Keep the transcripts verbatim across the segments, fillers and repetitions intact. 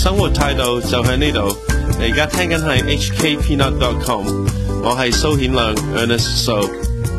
生活態度就喺呢度。你而家聽緊係 H K Peanut dot com， 我係蘇顯亮 Ernest So。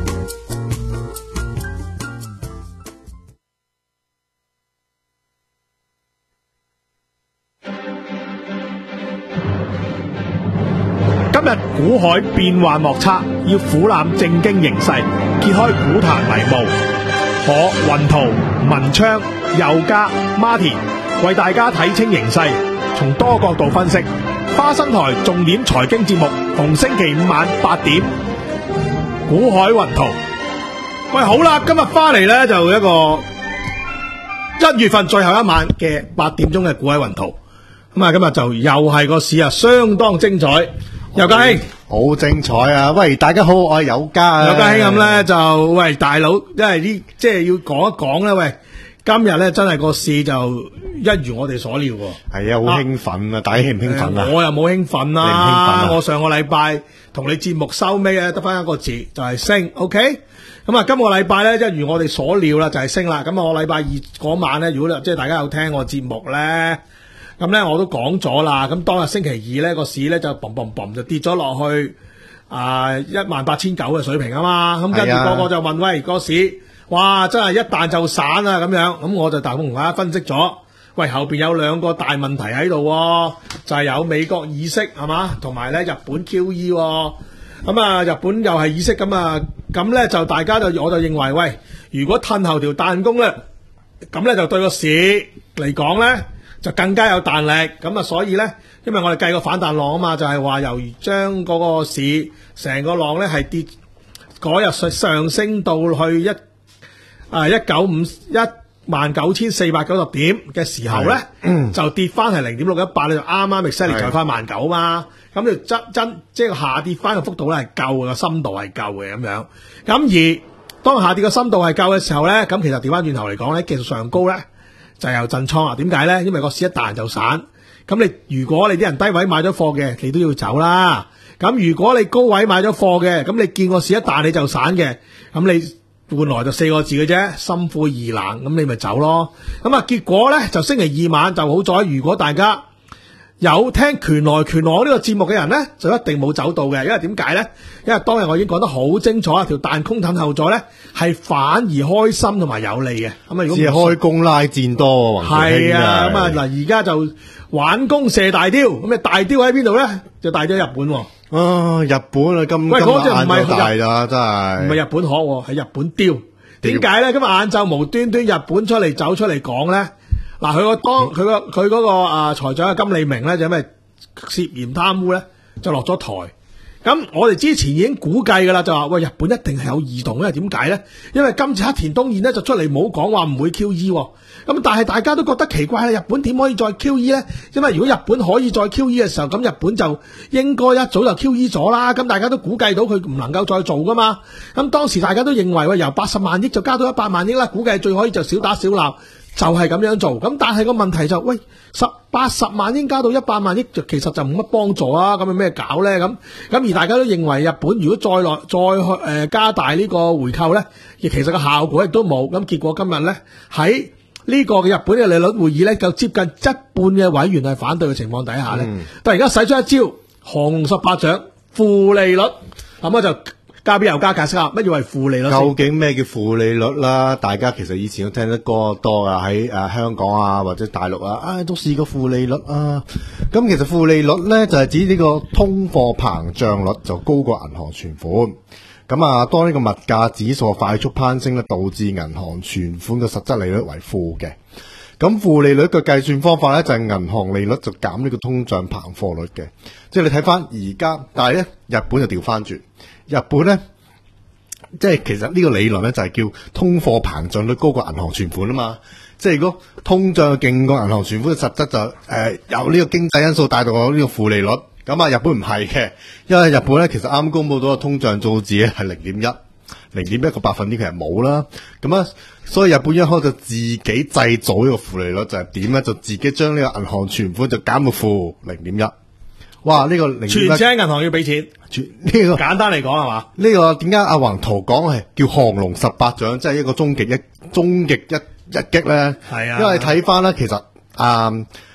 今日股海變幻莫測，要俯瞰正經形勢，揭開股壇迷霧。我雲圖、文昌、佑嘉、Martin 為大家睇清形勢，從多角度分析。花生台重點財經節目，逢星期五晚八點。股海雲圖，喂，好啦，今日翻嚟呢，就一個一月份最後一晚嘅八點鐘嘅股海雲圖。咁啊，今日就又係個市啊，相當精彩。佑嘉兄， 好精彩啊！喂，大家好，我係佑嘉啊。 佑嘉兄咁咧就喂大佬，因為呢即係要講一講咧，喂，今日咧真係個市就一如我哋所料喎。 係啊，好興奮啊！大家興唔興奮啊？ 我又冇興奮啦， 你唔興奮啊？ 我上個禮拜同你節目收尾咧，得翻一個字就係升 ，OK？咁啊，今個禮拜咧一如我哋所料啦，就係升啦。咁啊，我禮拜二嗰晚咧，如果即係大家有聽我節目咧。咁咧我都講咗啦，咁當日星期二咧個市咧就嘣嘣嘣就跌咗落去啊一萬八千九嘅水平啊嘛，咁跟住個個就問喂個市，哇真係一彈就散啊咁樣，咁我就大同大家分析咗，喂後邊有兩個大問題喺度，就係、是、有美國議息係嘛，同埋咧日本 Q E， 咁啊日本又係議息，咁啊咁咧就大家就我就認為喂，如果褪後條彈弓咧，咁咧就對個市嚟講咧。就更加有彈力，咁啊，所以咧，因為我哋計個反彈浪啊嘛，就係、是、話由將嗰個市成個浪咧係跌嗰日上升到去一啊一九五一萬九千四百九十點嘅時候咧，就跌翻係零點六一八，你就啱啱 exactly 就翻萬九嘛，咁就真真即係下跌翻嘅幅度咧係夠嘅，個深度係夠嘅咁樣。咁而當下跌嘅深度係夠嘅時候咧，咁其實調翻轉頭嚟講咧，技術上高咧。就有震倉啊？點解咧？因為個市一彈就散，咁你如果你啲人低位買咗貨嘅，你都要走啦。咁如果你高位買咗貨嘅，咁你見個市一彈你就散嘅，咁你換來就四個字嘅啫，心灰意冷，咁你咪走咯。咁啊，結果咧就星期二晚就好在，如果大家有聽拳來拳往呢個節目嘅人咧，就一定冇走到嘅，因為點解咧？因為當日我已經講得好清楚，條彈空等後座咧係反而開心同埋有利嘅。咁啊，如果只係開弓拉箭多， 係啊，咁啊嗱，而家就玩弓射大雕，咁啊大雕喺邊度咧？就大雕日本喎。 啊，日本啊，咁喂，嗰隻唔係大啦，真係唔係日本殼，係日本雕。點解咧？今日晏晝無端端日本出嚟走出嚟講咧？嗱，佢個當佢個佢嗰個啊財長嘅金利明咧，就因為涉嫌貪污咧，就落咗台。咁我哋之前已經估計噶啦，就話喂日本一定係有異動，因為點解咧？因為今次黑田東彥咧就出嚟冇講話唔會 Q E， 咁但係大家都覺得奇怪啦，日本點可以再 Q E 咧？因為如果日本可以再 Q E 嘅時候，咁日本就應該一早就 Q E 咗啦。咁大家都估計到佢唔能夠再做噶嘛。咁當時大家都認為喂由八十萬億就加到一百萬億啦，估計最可以就小打小鬧。就係咁樣做，咁但係個問題就喂十八十萬億加到一百萬億，就其實就冇乜幫助啊！咁有咩搞咧？咁咁而大家都認為日本如果再落再去誒、呃、加大呢個回購咧，亦其實個效果亦都冇。咁結果今日咧喺呢個嘅日本嘅利率會議咧，就接近一半嘅委員係反對嘅情況底下咧，嗯、但係而家使出一招降龍十八掌負利率，咁啊就。交俾佑嘉解釋下乜嘢係負利率？ 究竟咩叫負利率啦？大家其實以前都聽得歌多啊，喺誒香港啊或者大陸啊，啊都試過負利率啊。咁其實負利率咧就係指呢個通貨膨脹率就高過銀行存款。咁啊，當呢個物價指數快速攀升咧，導致銀行存款嘅實質利率為負嘅。咁負利率嘅計算方法咧就係銀行利率就減呢個通脹膨貨率嘅。即係你睇翻而家，但係咧日本就調翻轉。日本咧，即係其實呢個理論咧就係叫通貨膨脹率高過銀行存款啊嘛。即係如果通脹勁過銀行存款，實質就誒、呃、有呢個經濟因素帶到呢個負利率。咁啊，日本唔係嘅，因為日本咧其實啱公布到個通脹數字咧係零點一，零點一個百分點其實冇啦。咁啊，所以日本一開就自己製造呢個負利率，就係點咧？就自己將呢個銀行存款就減到負零點一。哇！呢、這個零點一全車銀行要俾錢， 全呢、這個簡單嚟講係嘛？ 呢、這個點解阿宏圖講係叫降龍十八掌，即係一個終極一終極一一擊咧？係啊，因為睇翻咧，其實啊、嗯，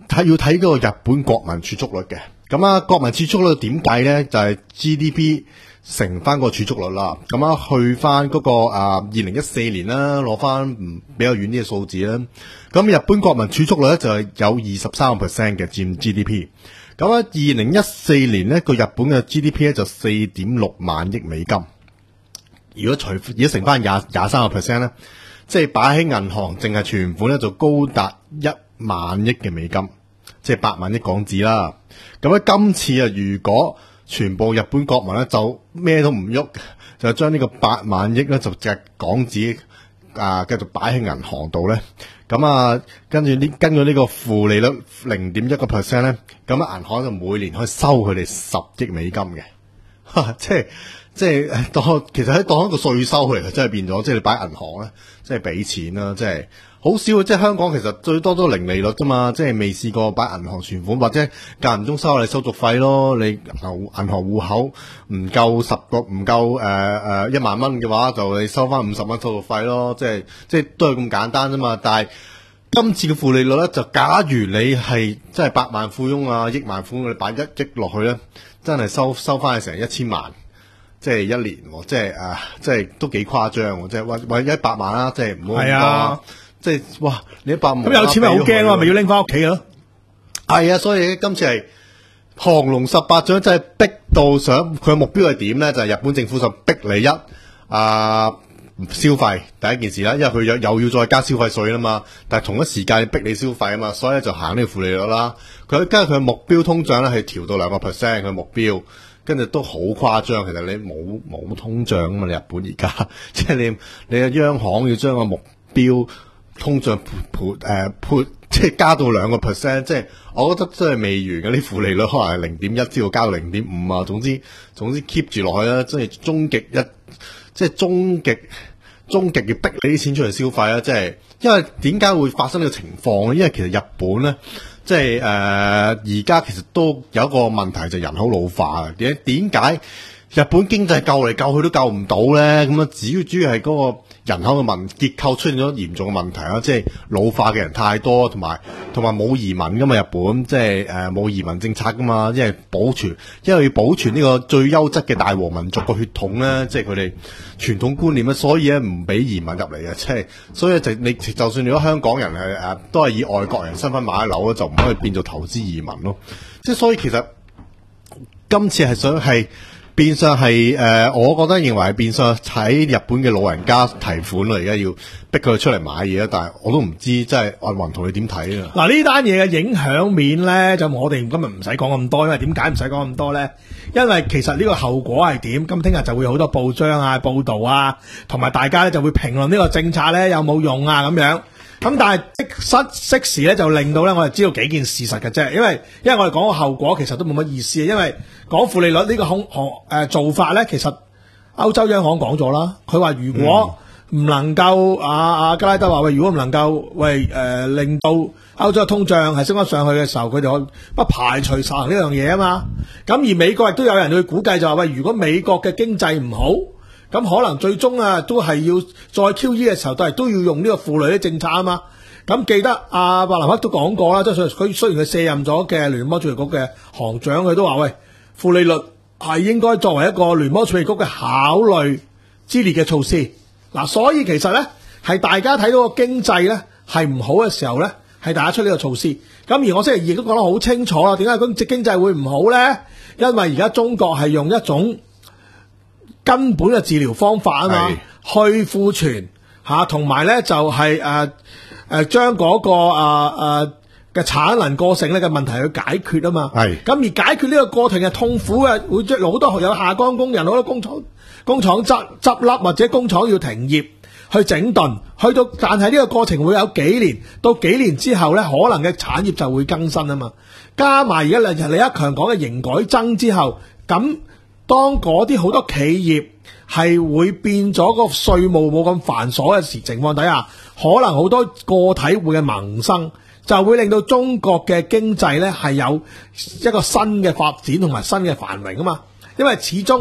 睇要睇嗰個日本國民儲蓄率嘅。咁啊，國民儲蓄率點計咧？就係、是、G D P 乘翻個儲蓄率啦。咁啊，去翻嗰、那個啊二零一四年啦，攞翻唔比較遠啲嘅數字啦。咁日本國民儲蓄率咧就係有二十三個 percent 嘅佔 G D P。咁啊，二零一四年咧個日本嘅 G D P 咧就四點六萬億美金。如果除如果乘翻廿廿三個 percent 咧，即係擺喺銀行淨係存款咧就高達一萬億嘅美金，即係八萬億港紙啦。咁咧今次啊，如果全部日本國民咧就咩都唔喐，就將呢個八萬億咧就隻港紙啊繼續擺喺銀行度咧，咁啊跟住呢根據呢個負利率零點一個 percent 咧，咁啊銀行就每年可以收佢哋十億美金嘅，即係即係當其實喺當一個稅收嚟嘅，真係變咗，即係你擺銀行咧，即係俾錢啦，即係。好少，即係香港其實最多都零利率啫嘛，即係未試過擺銀行存款或者間唔中收你手續費咯。你銀銀行戶口唔夠十個唔夠誒誒一萬蚊嘅話，就你收翻五十蚊手續費咯。即係即係都係咁簡單啫嘛。但係今次嘅負利率咧，就假如你係即係百萬富翁啊、億萬富翁，你擺一億落去咧，真係收收翻成一千萬，即係一年，即係誒、呃，即係都幾誇張，即係或或者一百萬啦，即係唔好咁多。即係哇！你一百萬咁有錢咪好驚咯，咪要拎翻屋企咯。 係啊，所以今次係降龍十八掌，真係逼到想佢嘅目標係點咧？就係、是、日本政府就逼你一啊消費第一件事啦，因為佢又又要再加消費稅啦嘛。但係同一時間逼你消費啊嘛，所以咧就行呢個負利率啦。佢跟住佢嘅目標通脹咧係調到兩個 percent 佢目標，跟住都好誇張。其實你冇冇通脹啊嘛？你日本而家即係你你嘅央行要將個目標。通脹潑誒潑即係加到兩個 percent， 即係我覺得真係未完嘅。啲負利率可能係零點一，之後加到零點五啊。總之總之 keep 住落去啦，即係終極一，即係終極終極要逼你啲錢出嚟消費啦。即係因為點解會發生呢個情況咧？因為其實日本咧，即係誒而家其實都有一個問題就係人口老化嘅。點點解日本經濟救嚟救去都救唔到咧？咁啊，主要主要係嗰個人口嘅問結構出現咗嚴重嘅問題啦，即係老化嘅人太多，同埋同埋冇移民噶嘛，日本即係誒冇移民政策噶嘛，因為保存因為要保存呢個最優質嘅大和民族嘅血統咧，即係佢哋傳統觀念咧，所以咧唔俾移民入嚟嘅，即係所以就你就算如果香港人係誒、呃、都係以外國人身份買樓咧，就唔可以變做投資移民咯。即係所以其實今次係想係。變相係誒、呃，我覺得認為係變相喺日本嘅老人家提款啦，而家要逼佢出嚟買嘢啦。但係我都唔知，即係阿雲同你點睇啊？嗱，呢單嘢嘅影響面咧，就我哋今日唔使講咁多，因為點解唔使講咁多咧？因為其實呢個後果係點？咁聽日就會有好多報章啊、報導啊，同埋大家咧就會評論呢個政策咧有冇用啊咁樣。咁但係即時咧就令到咧我哋知道幾件事實嘅啫，因為因為我哋講個後果其實都冇乜意思，因為講負利率呢個控控誒做法咧，其實歐洲央行講咗啦，佢話如果唔能夠阿阿加拉德話喂，如果唔能夠喂誒、呃、令到歐洲嘅通脹係升得上去嘅時候，佢哋可不排除實行呢樣嘢啊嘛。咁而美國亦都有人去估計就話喂，如果美國嘅經濟唔好。咁可能最終啊，都係要再 Q E 嘅時候，都係都要用呢個負利率政策啊嘛。咁記得阿伯南克都講過啦，即係佢雖然佢卸任咗嘅聯邦儲備局嘅行長，佢都話喂，負利率係應該作為一個聯邦儲備局嘅考慮之列嘅措施。嗱，所以其實咧係大家睇到個經濟咧係唔好嘅時候咧，係大家出呢個措施。咁而我星期二亦都講得好清楚啦，點解咁隻經濟會唔好咧？因為而家中國係用一種根本嘅治療方法啊嘛，去庫存嚇，同埋咧就係誒誒將嗰個誒誒嘅產能過剩咧嘅問題去解決啊嘛。係咁而解決呢個過程係痛苦嘅，會將好多有下崗工人，好多工廠工廠執執笠或者工廠要停業去整頓，去到但係呢個過程會有幾年，到幾年之後咧，可能嘅產業就會更新啊嘛。加埋而家李李克強講嘅營改增之後，咁。當嗰啲好多企業係會變咗個稅務冇咁繁瑣嘅時情況底下，可能好多個體戶嘅萌生就會令到中國嘅經濟咧係有一個新嘅發展同埋新嘅繁榮啊嘛。因為始終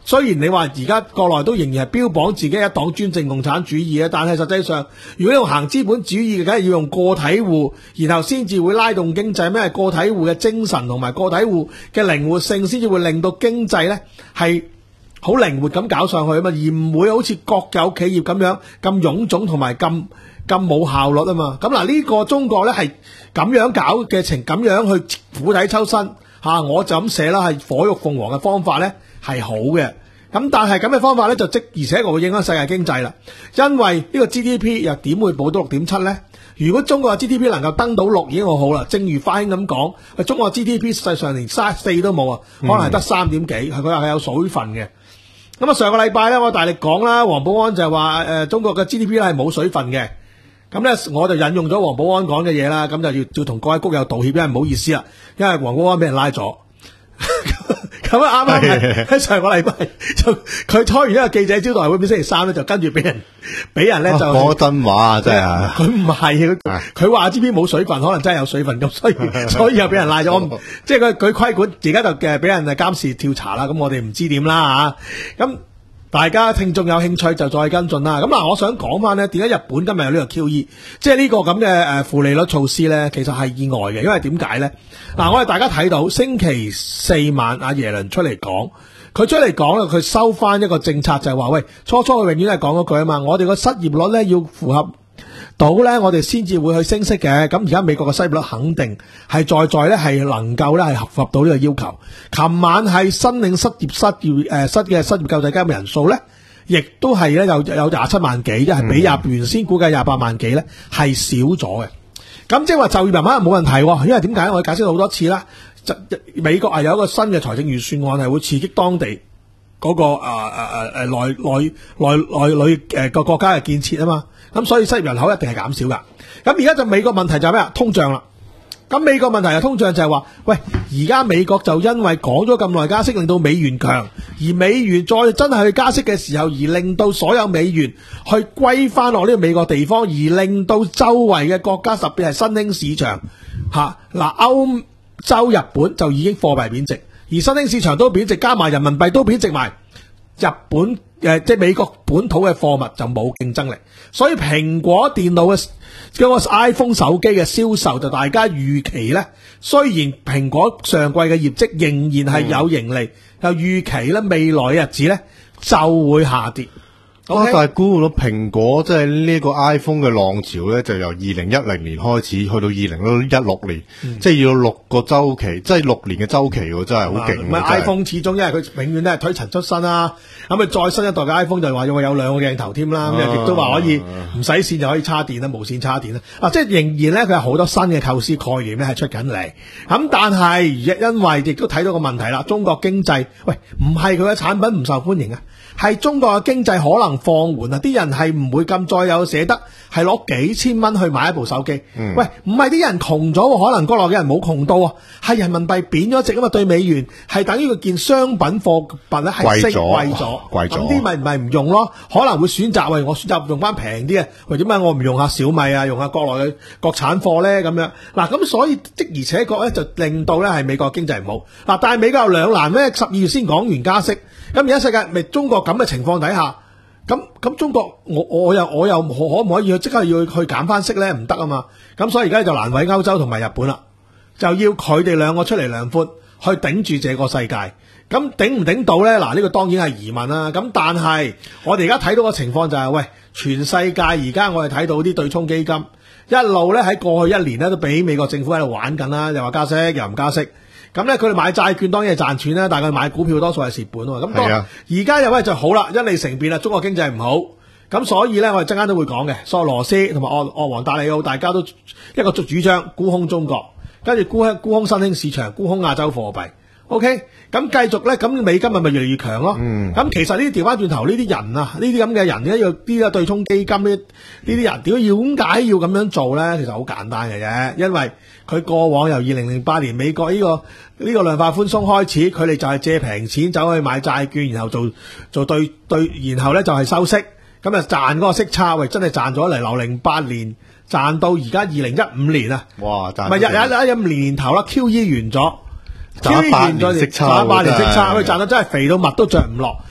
雖然你話而家國內都仍然係標榜自己一黨專政共產主義啊，但係實際上如果用行資本主義嘅，梗係要用個體戶，然後先至會拉動經濟。咩係個體戶嘅精神同埋個體戶嘅靈活性，先至會令到經濟咧係好靈活咁搞上去啊嘛，而唔會好似國有企業咁樣咁臃腫同埋咁咁冇效率啊嘛。咁嗱呢個中國咧係咁樣搞嘅情，咁樣去釜底抽薪吓，我就咁寫啦，係火浴鳳凰嘅方法咧係好嘅。咁但係咁嘅方法咧就即而且確會影響世界經濟啦，因為呢個 G D P 又點會保到六點七咧？如果中國嘅 G D P 能夠登到六已經好好啦。正如花兄咁講，中國 G D P 實際上連三四都冇啊，可能係得三點幾，係佢話係有水分嘅。咁啊，上個禮拜咧，我大力講啦，黃保安就係話誒，中國嘅 G D P 咧係冇水分嘅。咁咧，我就引用咗黃保安講嘅嘢啦，咁就要要同各位谷友道歉，因為唔好意思啦，因為黃保安俾人拉咗。咁啊，啱啱喺上個禮拜就佢開完一個記者招待會，星期三咧就跟住俾人俾人咧就講真話啊，真係佢唔係佢佢話 G D P 冇水分，可能真係有水分咁，所以所以又俾人拉咗。我即係佢佢規管，而家就嘅俾人監視調查啦。咁我哋唔知點啦吓。咁大家聽眾有興趣就再跟進啦。咁嗱，我想講翻咧，點解日本今日有呢個 Q E， 即係呢個咁嘅誒負利率措施咧，其實係意外嘅，因為點解咧？嗱，我哋大家睇到星期四晚阿耶倫出嚟講，佢出嚟講啦，佢收翻一個政策就係話，喂，初初佢永遠都係講嗰句啊嘛，我哋個失業率咧要符合到咧，我哋先至會去升息嘅。咁而家美國嘅失業率肯定係在在咧係能夠咧係合合到呢個要求。琴晚係申領失業失業誒失嘅失業救濟金嘅人數咧，亦都係咧有有廿七萬幾，即係比廿原先估計廿八萬幾咧係少咗嘅。咁即係話就業人口係冇問題，因為點解？我哋解釋咗好多次啦。美國係有一個新嘅財政預算案，係會刺激當地嗰、那個誒誒誒誒內內內內內誒個國家嘅建設啊嘛。咁所以失業人口一定係減少噶。咁而家就美國問題就係咩啊？通脹啦。咁美國問題係通脹就係話，喂，而家美國就因為講咗咁耐加息，令到美元強，而美元再真係去加息嘅時候，而令到所有美元去歸翻落呢個美國地方，而令到周圍嘅國家，特別係新興市場吓，嗱，歐洲、日本就已經貨幣貶值，而新興市場都貶值，加埋人民幣都貶值埋，日本誒即係美國本土嘅貨物就冇競爭力，所以蘋果電腦嘅嗰個 iPhone 手機嘅銷售就大家預期咧，雖然蘋果上季嘅業績仍然係有盈利，又預期咧未來嘅日子咧就會下跌。 啊、okay? 但係估到蘋果即係呢個 iPhone 嘅浪潮咧，就由二零一零年開始去到二零一六年，嗯、即係要六個周期，即係六年嘅周期喎，真係好勁。 唔係 iPhone 始終因為佢永遠都係推陳出新啦，咁佢再新一代嘅 iPhone 就話要有兩個鏡頭添啦，咁亦都話可以唔使線就可以插電啦，無線插電啦。啊，即係仍然咧，佢有好多新嘅構思概念咧係出緊嚟。咁但係因為亦都睇到個問題啦，中國經濟喂唔係佢嘅產品唔受歡迎啊。係中國嘅經濟可能放緩啊！啲人係唔會咁再有捨得係攞幾千蚊去買一部手機。嗯、喂，唔係啲人窮咗，可能國內嘅人冇窮到啊，係人民幣貶咗值啊嘛，對美元係等於個件商品貨品咧係升貴咗，貴咗，咁啲咪咪唔用咯？可能會選擇喂，我選擇用翻平啲嘅，喂點解我唔用下小米啊，用下國內嘅國產貨咧咁樣？嗱，咁所以的而且確咧就令到咧係美國經濟唔好嗱，但係美國有兩難咩？十二月先講完加息。咁而家世界咪中國咁嘅情況底下，咁咁中國我我又我又可唔可以去即刻要去減翻息咧？唔得啊嘛！咁所以而家就難為歐洲同埋日本啦，就要佢哋兩個出嚟量寬，去頂住這個世界。咁頂唔頂到咧？嗱，呢個當然係疑問啦。咁但係我哋而家睇到嘅情況就係、是，喂，全世界而家我哋睇到啲對沖基金一路咧喺過去一年咧都俾美國政府喺度玩緊啦，又話加息又唔加息。咁咧，佢哋買債券當然係賺錢啦，但係佢買股票多數係蝕本喎。咁當而家又喂就好啦，一理成變啦，中國經濟唔好，咁所以咧我哋陣間都會講嘅，索羅斯同埋鄂鄂黃達里奧大家都一個主主張沽空中國，跟住沽空沽空新興市場，沽空亞洲貨幣。OK，咁繼續咧，咁美金咪咪越嚟越強咯。咁、嗯、其實呢啲調翻轉頭，呢啲人啊，呢啲咁嘅人咧，要呢個對沖基金呢，呢啲人點解要點解要咁樣做咧？其實好簡單嘅啫，因為佢過往由二零零八年美國呢、呢個呢、呢個量化寬鬆開始，佢哋就係借平錢走去買債券，然後做做對對，然後咧就係收息，咁啊賺嗰個息差，喂真係賺咗嚟，由零八年賺到而家二零一五年啊！哇，賺唔係日日一五年年頭啦 ，Q E 完咗。賺八年息差，賺八年息差，佢賺到真係肥到襪都着唔落。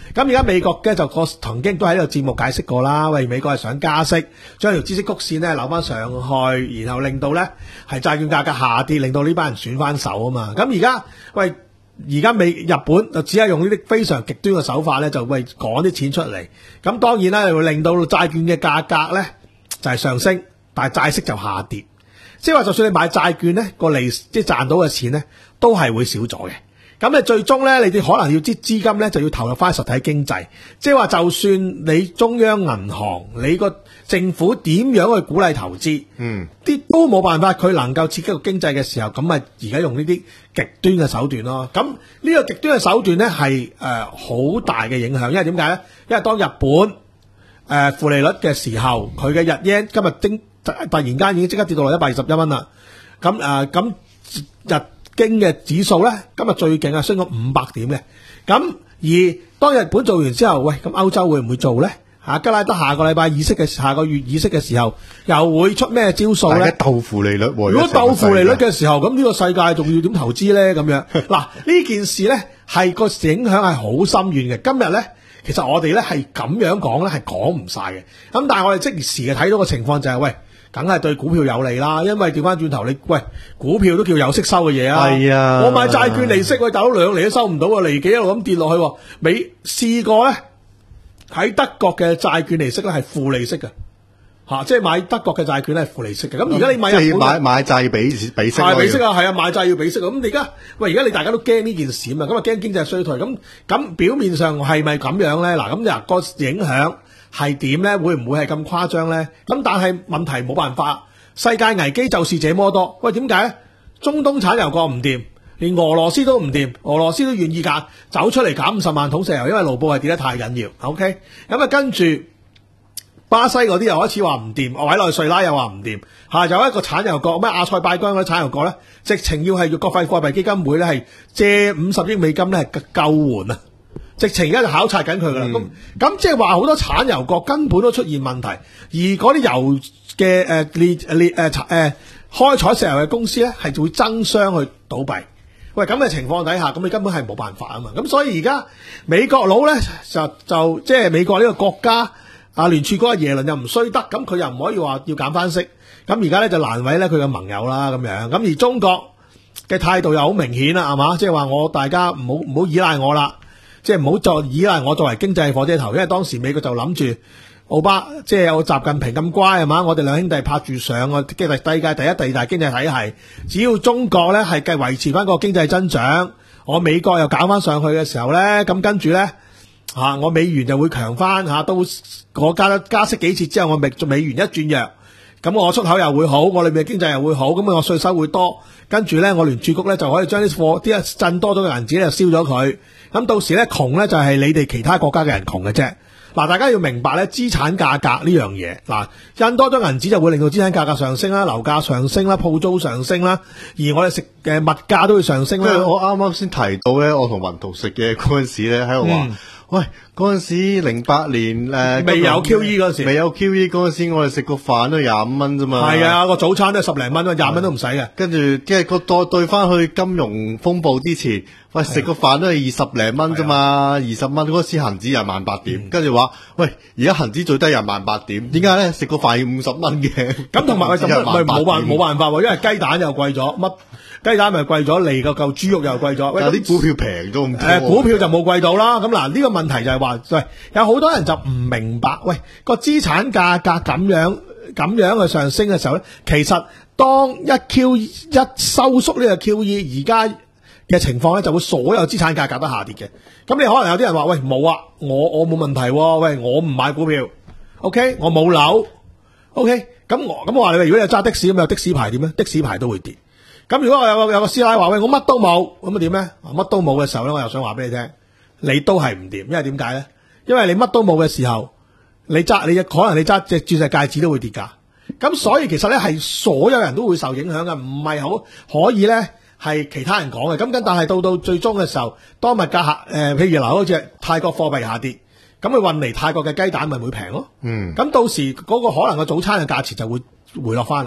咁而家美國嘅就個曾經都喺呢個節目解釋過啦，喂，美國係想加息，將條孳息曲線咧扭翻上去，然後令到咧係債券價格下跌，令到呢班人選翻手啊嘛。咁而家喂，而家美日本就只係用呢啲非常極端嘅手法咧，就喂趕啲錢出嚟。咁當然啦，會令到債券嘅價格咧就係上升，但係債息就下跌。即係話，就算你買債券咧，個利即係賺到嘅錢咧，都係會少咗嘅。咁你最終咧，你哋可能要啲資金咧，就要投入翻實體經濟。即係話，就算你中央銀行、你個政府點樣去鼓勵投資，嗯，啲都冇辦法，佢能夠刺激個經濟嘅時候，咁咪而家用呢啲極端嘅手段咯。咁呢個極端嘅手段咧，係誒好大嘅影響，因為點解咧？因為當日本誒、呃、負利率嘅時候，佢嘅日圓今日升。突然間已經即刻跌到落一百二十一蚊啦，咁誒咁日經嘅指數咧，今日最勁啊，升咗五百點嘅。咁而當日本做完之後，喂，咁歐洲會唔會做咧？嚇，吉拉德下個禮拜議息嘅下個月議息嘅時候，又會出咩招數咧？ 鬥負利率，如果鬥負利率嘅時候，咁呢個世界仲要點投資咧？咁樣嗱，呢件事咧係個影響係好深遠嘅。今日咧。其實我哋咧係咁樣講咧係講唔晒嘅，咁但係我哋即時嘅睇到個情況就係、是、喂，梗係對股票有利啦，因為調翻轉頭你喂股票都叫有息收嘅嘢啊，係啊，我買債券利息喂大佬兩厘都收唔到啊，厘幾一路咁跌落去，未試過咧喺德國嘅債券利息咧係負利息嘅。吓、啊，即係買德國嘅債券咧係負利息嘅，咁而家你買日本買買債要俾俾息， 係俾息啊，係啊，買債要俾息啊，咁而家喂而家你大家都驚呢件事啊嘛，咁啊驚經濟衰退，咁咁表面上係咪咁樣咧？嗱，咁嗱個影響係點咧？會唔會係咁誇張咧？咁但係問題冇辦法，世界危機就是這麼多。喂，點解咧？中東產油國唔掂，連俄羅斯都唔掂，俄羅斯都願意減走出嚟減五十萬桶石油，因為盧布係跌得太緊要。OK，咁啊跟住。巴西嗰啲又開始話唔掂，委內瑞拉又話唔掂，嚇有一個產油國咩亞塞拜疆嗰啲產油國咧，直情要係要國際貨幣基金會咧係借五十億美金咧係救援啊！直情而家就考察緊佢噶啦，咁咁即係話好多產油國根本都出現問題，而嗰啲油嘅誒列列誒誒開採石油嘅公司咧係會爭相去倒閉。喂，咁嘅情況底下，咁你根本係冇辦法啊嘛！咁所以而家美國佬咧就就即係美國呢個國家。啊，聯儲局嘅耶倫又唔衰得，咁佢又唔可以話要減翻息，咁而家咧就難為咧佢嘅盟友啦，咁樣，咁而中國嘅態度又好明顯啦，係嘛？即係話我大家唔好唔好依賴我啦，即係唔好再依賴我作為經濟火車頭，因為當時美國就諗住奧巴，即係有習近平咁乖係嘛，我哋兩兄弟拍住上個經濟世界第一、第二大經濟體系，只要中國咧係繼維持翻個經濟增長，我美國又搞翻上去嘅時候咧，咁跟住咧。吓、啊，我美元就會強翻吓，都我加加息幾次之後，我美美元一轉弱，咁我出口又會好，我裏面嘅經濟又會好，咁我稅收會多，跟住咧我聯儲局咧就可以將啲貨啲賺多咗嘅銀紙咧就燒咗佢，咁到時咧窮咧就係你哋其他國家嘅人窮嘅啫。嗱，大家要明白咧資產價格呢樣嘢，嗱印多咗銀紙就會令到資產價格上升啦，樓價上升啦，鋪租上升啦，而我哋食嘅物價都會上升啦。 我啱啱先提到咧，我同雲圖食嘅嗰陣時咧喺度話。嗯喂，嗰陣時零八年誒， 未有 Q E 嗰陣時， 未有 Q E 嗰陣時，我哋食個飯都廿五蚊啫嘛。 係啊，個早餐都係十零蚊，廿蚊都唔使嘅。 跟住即係個對對翻去金融風暴之前，喂食個飯都係二十零蚊啫嘛，二十蚊嗰時恒指又萬八點，跟住話喂而家恒指最低又萬八點，點解咧？食個飯要五十蚊嘅。 咁同埋佢咁咪冇辦冇辦法喎，因為雞蛋又貴咗，乜雞蛋咪貴咗，嚟個嚿豬肉又貴咗。喂， 啲股票平咗咁多。 誒，股票就冇貴到啦。咁嗱，呢個問題就係話，喂，有好多人就唔明白，喂，個資產價格咁樣咁樣去上升嘅時候咧，其實當一 Q 一收縮呢個 Q E，而家嘅情況咧，就會所有資產價格都下跌嘅。咁你可能有啲人話，喂，冇啊，我我冇問題喎，喂，我唔買股票 ，OK，我冇樓 ，OK，咁我咁我話你，如果你有揸的士咁有的士牌點咧？的士牌都會跌。咁如果我有個有個師奶話，喂，我乜都冇，咁啊點咧？乜都冇嘅時候咧，我又想話俾你聽，你都係唔掂，因為點解咧？因為你乜都冇嘅時候，你揸你可能你揸隻鑽石戒指都會跌價。咁所以其實咧係所有人都會受影響嘅，唔係好可以咧係其他人講嘅。咁咁但係到到最終嘅時候，當物價下誒，譬如嗱，好似泰國貨幣下跌，咁佢運嚟泰國嘅雞蛋咪會平咯。嗯。咁到時嗰個可能個早餐嘅價錢就會回落翻啦。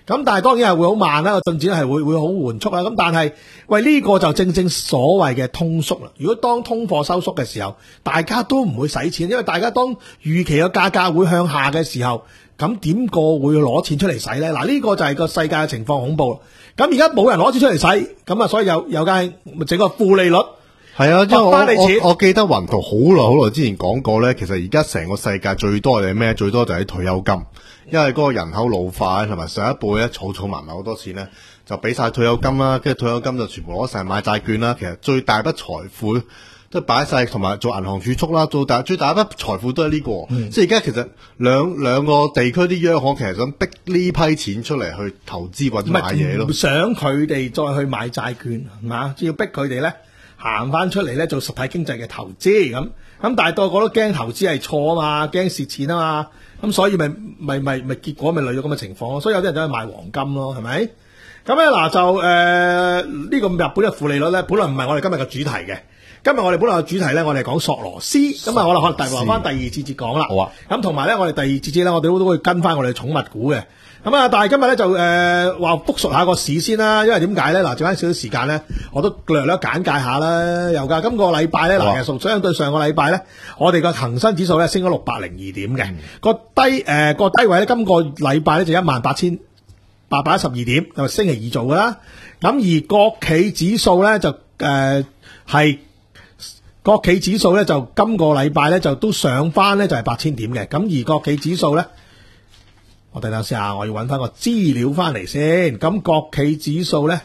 咁但係當然係會好慢啦，個進展係會會好緩速啦。咁但係喂呢、這個就正正所謂嘅通縮啦。如果當通貨收縮嘅時候，大家都唔會使錢，因為大家當預期嘅價格會向下嘅時候，咁點個會攞錢出嚟使呢？嗱，呢個就係個世界嘅情況恐怖。咁而家冇人攞錢出嚟使，咁啊所以有有間整個負利率。 係啊，因為我返你錢我我記得雲圖好耐好耐之前講過咧，其實而家成個世界最多係咩？最多就係退休金，因為嗰個人口老化同埋上一輩咧儲儲埋埋好多錢咧，就俾晒退休金啦，跟住退休金就全部攞晒買債券啦。其實最大筆財富都擺晒同埋做銀行儲蓄啦，做大最大一筆財富都係呢、這個。嗯、即係而家其實兩兩個地區啲央行其實想逼呢批錢出嚟去投資或者買嘢咯， 唔想佢哋再去買債券係嘛，要逼佢哋咧。行翻出嚟咧做實體經濟嘅投資咁，咁但係個個都驚投資係錯啊嘛，驚蝕錢啊嘛，咁所以咪咪咪咪結果咪累咗咁嘅情況咯，所以有啲人走去買黃金咯，係咪？咁咧嗱就誒呢、呃這個日本嘅負利率咧，本來唔係我哋今日嘅主題嘅，今日我哋本來嘅主題咧，我哋講索羅斯，咁啊我哋可能第留翻第二節節講啦。好啊，咁同埋咧我哋第二節節咧，我哋都都會跟翻我哋寵物股嘅。咁啊！但係今日咧就誒話復述下個市先啦，因為點解咧？嗱，剩翻少少時間咧，我都略略簡介下啦。又㗎，今個禮拜咧，嗱，其實相對上個禮拜咧，我哋個恒生指數咧升咗六百零二點嘅，個、嗯、低誒個、呃、低位咧，今個禮拜咧就一萬八千八百一十二點，就星期二做㗎啦。咁而國企指數咧就誒係、呃、國企指數咧就今個禮拜咧就都上翻咧就係八千點嘅，咁而國企指數咧。我等等先下，我要揾翻個資料翻嚟先。咁國企指數咧，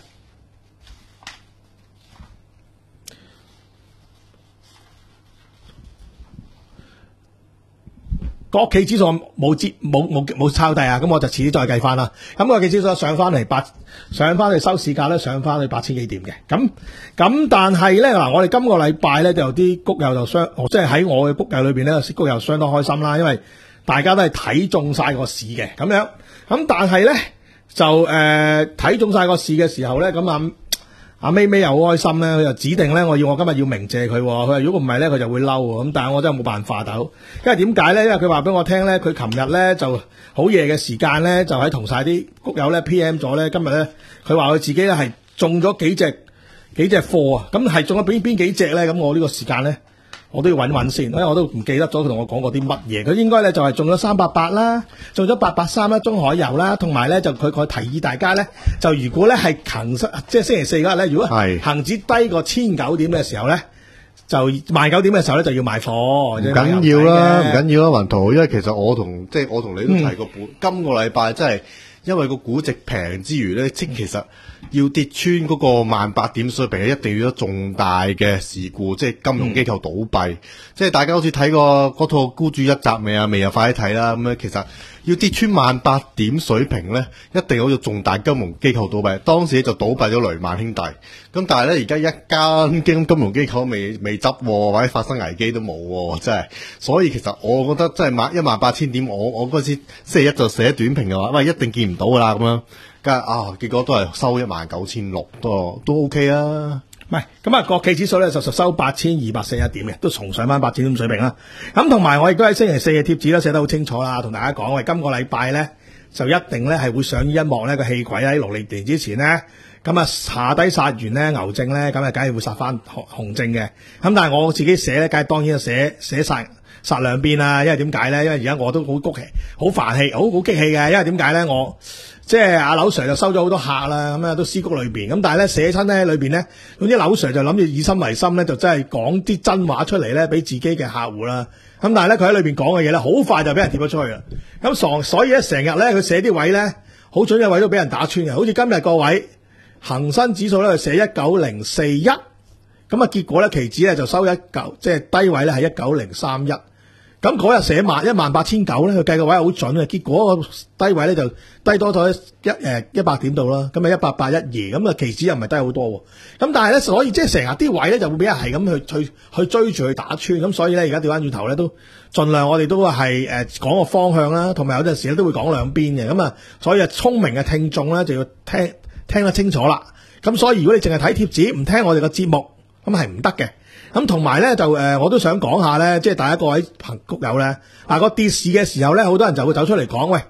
國企指數冇折冇冇冇抄低啊！咁我就遲啲再計翻啦。咁國企指數上翻嚟八，上翻去收市價咧，上翻去八千幾點嘅。咁咁但係咧嗱，我哋今個禮拜咧就有啲谷友就相，即係喺我嘅谷友裏邊咧，谷友相當開心啦，因為大家都係睇中晒個市嘅咁樣，咁但係咧就誒睇、呃、中晒個市嘅時候咧，咁啊阿咪咪又好開心咧，佢就指定咧我要我今日要鳴謝佢，佢話如果唔係咧佢就會嬲喎，咁但係我真係冇辦法，大佬，因為點解咧？因為佢話俾我聽咧，佢琴日咧就好夜嘅時間咧，就喺同晒啲谷友咧 P M 咗咧，今日咧佢話佢自己咧係中咗幾隻幾隻貨啊，咁係中咗邊邊幾隻咧？咁我呢個時間咧。我都要揾揾先，因為我都唔記得咗佢同我講過啲乜嘢。佢應該咧就係中咗三百八啦，中咗八百三啦，中海油啦，同埋咧就佢佢提議大家咧，就如果咧係恒生即係星期四嗰日咧，如果恒指低過千九點嘅時候咧，就萬九點嘅時候咧就要賣貨。唔緊要啦，唔緊要啦，雲圖，因為其實我同即係我同你都提過本，嗯、今個禮拜真係因為個估值平之餘咧，即其實。要跌穿嗰個萬八點水平，一定要有重大嘅事故，即係金融機構倒閉。嗯、即係大家好似睇過嗰套孤注一擲未啊？未啊，快啲睇啦！咁樣其實要跌穿萬八點水平咧，一定有重大金融機構倒閉。當時就倒閉咗雷曼兄弟。咁但係咧，而家一間金金融機構未未執，或者發生危機都冇，真係。所以其實我覺得真係萬一萬八千點，我我嗰時星期一就寫短評嘅話，喂，一定見唔到噶啦咁樣。啊！結果都係收一萬九千六，都都 OK 啊。 唔係咁啊，國企指數咧就實收八千二百四十一點嘅，都重上翻八千點水平啦。咁同埋我亦都喺星期四嘅貼紙咧寫得好清楚啦，同大家講，喂，今個禮拜咧就一定咧係會上一幕呢個氣鬼喺農曆年之前咧，咁啊下低殺完咧牛證咧，咁啊梗係會殺翻紅證嘅。咁但係我自己寫咧，梗係當然寫寫晒殺兩邊啦。因為點解咧？因為而家我都好谷氣，好煩氣，好好激氣嘅。因為點解咧？我即係阿劉 Sir 就收咗好多客啦，咁啊都私谷裏邊，咁但係咧寫親咧裏邊咧，總之劉 Sir 就諗住以心為心咧，就真係講啲真話出嚟咧，俾自己嘅客戶啦。咁但係咧佢喺裏邊講嘅嘢咧，好快就俾人貼咗出去啦。咁傻，所以咧成日咧佢寫啲位咧，好準嘅位都俾人打穿嘅。好似今日個位恒生指數咧就寫一九零四一，咁啊結果咧期指咧就收一九，即係低位咧係一九零三一。咁嗰日寫萬一萬八千九咧，佢計個位好準嘅，結果個低位咧就低多咗一誒一百點度啦，咁啊一百八一二，咁啊期指又唔係低好多喎，咁但係咧所以即係成日啲位咧就會俾人係咁去去去追住去打穿，咁所以咧而家調翻轉頭咧都盡量我哋都係誒講個方向啦，同埋有陣時咧都會講兩邊嘅，咁啊所以啊聰明嘅聽眾咧就要聽聽得清楚啦，咁所以如果你淨係睇貼紙唔聽我哋嘅節目，咁係唔得嘅。咁同埋咧就誒、呃，我都想講下咧，即係大家各位朋谷友咧，嗱、啊、個跌市嘅時候咧，好多人就會走出嚟講，喂，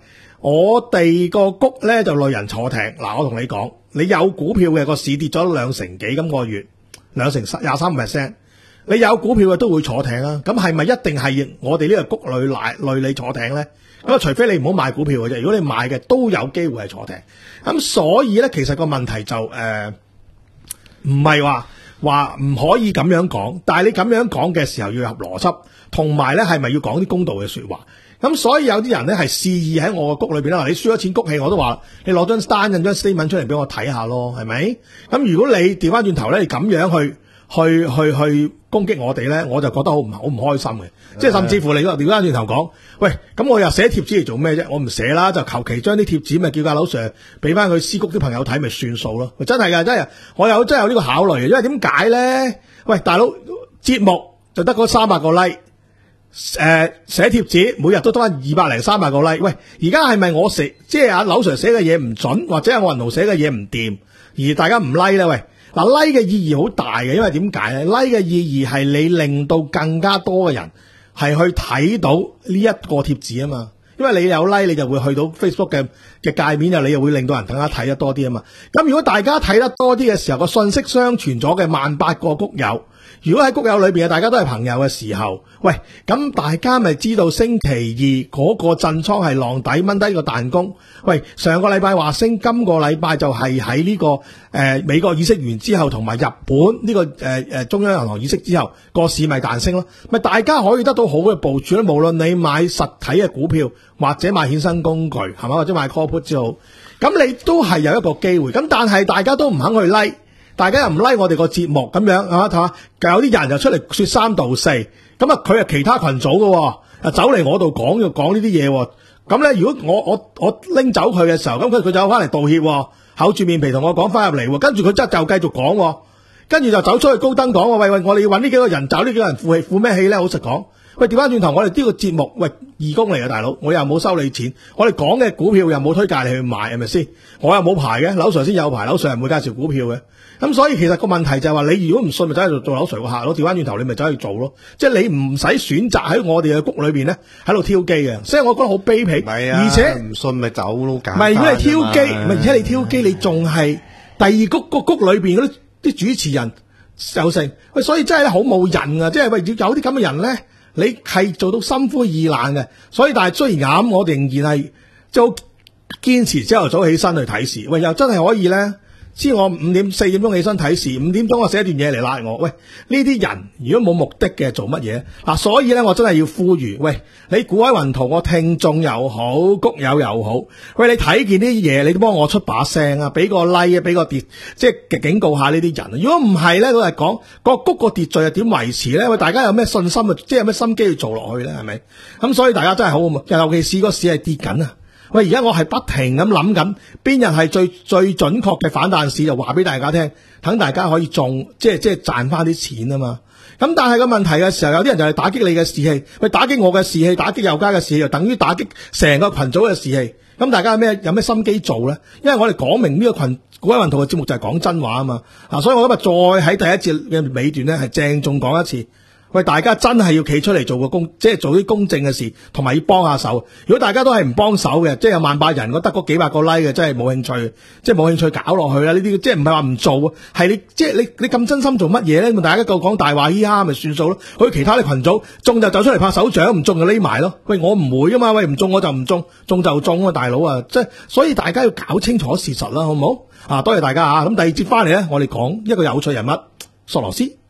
我哋個谷咧就累人坐艇。嗱，我同你講，你有股票嘅個市跌咗兩成幾，今個月兩成廿三 percent， 你有股票嘅都會坐艇啊。咁係咪一定係我哋呢個谷累賴累你坐艇咧？咁啊，除非你唔好買股票嘅啫。如果你買嘅都有機會係坐艇。咁所以咧，其實個問題就誒唔係話話唔可以咁樣講，但係你咁樣講嘅時候要合邏輯，同埋咧係咪要講啲公道嘅說話？咁所以有啲人咧係肆意喺我個谷裏邊啦。你輸咗錢谷氣，我都話你攞張單印張 statement 出嚟俾我睇下咯，係咪？咁如果你調翻轉頭咧，你咁樣去去去去攻擊我哋咧，我就覺得好唔好唔開心嘅。即係甚至乎你調翻轉頭講，喂，咁我又寫貼紙嚟做咩啫？我唔寫啦，就求其將啲貼紙咪叫架樓 Sir 俾翻佢私谷啲朋友睇，咪算數咯。真係㗎，真係，我有真係有呢個考慮嘅。因為點解咧？喂，大佬，節目就得嗰三百個 like。誒、呃，寫貼紙每日都得翻二百零三百個 like。喂，而家係咪我寫即係阿柳 Sir 寫嘅嘢唔準，或者係我人圖寫嘅嘢唔掂，而大家唔 like 咧？喂，嗱 like 嘅意義好大嘅，因為點解咧 ？like 嘅意義係你令到更加多嘅人係去睇到呢一個貼紙啊嘛。因為你有 like， 你就會去到 Facebook 嘅嘅界面，又你又會令到人更加睇得多啲啊嘛。咁如果大家睇得多啲嘅時候，個信息相傳咗嘅萬八個谷友。如果喺谷友裏邊啊，大家都係朋友嘅時候，喂，咁大家咪知道星期二嗰個震倉係浪底掹低個彈弓。喂，上個禮拜話升，今個禮拜就係喺呢個誒、呃、美國議息完之後，同埋日本呢、這個誒誒、呃、中央銀行議息之後，個市咪彈升咯。咪大家可以得到好嘅部署咧。無論你買實體嘅股票，或者買衍生工具，係嘛，或者買 call put 之後，咁你都係有一個機會。咁但係大家都唔肯去 like。大家又唔 like 我哋個節目咁樣，係嘛？睇下，有啲人就出嚟說三道四，咁啊佢係其他群組嘅，啊走嚟我度講要講呢啲嘢，咁咧如果我我我拎走佢嘅時候，咁佢佢就翻嚟道歉，厚住面皮同我講翻入嚟，跟住佢真係就繼續講，跟住就走出去高登講，喂喂，我哋要搵呢幾個人，找呢幾個人負氣負咩氣咧？好實講，喂調翻轉頭，我哋呢個節目，喂義工嚟嘅大佬，我又冇收你錢，我哋講嘅股票又冇推介你去買，係咪先？我又冇牌嘅，樓 Sir 先有牌，樓 Sir 係唔會介紹股票嘅。咁所以其實個問題就係話，你如果唔信，咪走去做做樓 Sir 個客咯。調翻轉頭，你咪走去做咯。即係你唔使選擇喺我哋嘅谷裏邊咧，喺度挑機嘅。所以我覺得好卑鄙。係啊，而且唔信咪走咯，簡單。 唔係，如果你挑機，唔係而且你挑機，你仲係第二谷個谷裏邊嗰啲啲主持人有成。喂，所以真係咧好冇癮啊！即係喂，有啲咁嘅人咧，你係做到心灰意冷嘅。所以但係雖然咁，我哋仍然係就堅持朝頭早起身去睇市。喂，又真係可以咧。知我五點四點鐘起身睇市，五點鐘我寫一段嘢嚟拉我。喂，呢啲人如果冇目的嘅做乜嘢？嗱、啊，所以咧我真係要呼籲，喂，你股海雲圖，我聽眾又好，谷友又好，喂，你睇見呢啲嘢，你都幫我出把聲啊，俾個 like 啊，俾個跌，即係警告下呢啲人。如果唔係咧，佢係講個谷個秩序係點維持咧？喂，大家有咩信心啊？即係有咩心機去做落去咧？係咪？咁所以大家真係好，尤其是個市係跌緊啊！喂，而家我係不停咁諗緊，邊日係最最準確嘅反彈市，就話俾大家聽，等大家可以中，即係即係賺翻啲錢啊嘛。咁但係個問題嘅時候，有啲人就係打擊你嘅士氣，喂，打擊我嘅士氣，打擊右家嘅士氣，就等於打擊成個群組嘅士氣。咁大家有咩有咩心機做咧？因為我哋講明呢個群股海雲圖嘅節目就係講真話啊嘛。啊，所以我今日再喺第一節嘅尾段咧，係鄭重講一次。喂，大家真係要企出嚟做個公，即係做啲公正嘅事，同埋要幫下手。如果大家都係唔幫手嘅，即係有萬八人，我得嗰幾百個 like 嘅，真係冇興趣，即係冇興趣搞落去啦。呢啲即係唔係話唔做，係你即係你你咁真心做乜嘢咧？咁大家夠講大話嘻哈咪算數咯。好似其他啲群組中就走出嚟拍手掌，唔中就匿埋咯。喂，我唔會噶嘛，喂，唔中我就唔中，中就中啊，大佬啊，即係所以大家要搞清楚事實啦，好唔好？啊，多謝大家啊！咁第二節翻嚟咧，我哋講一個有趣人物索羅斯。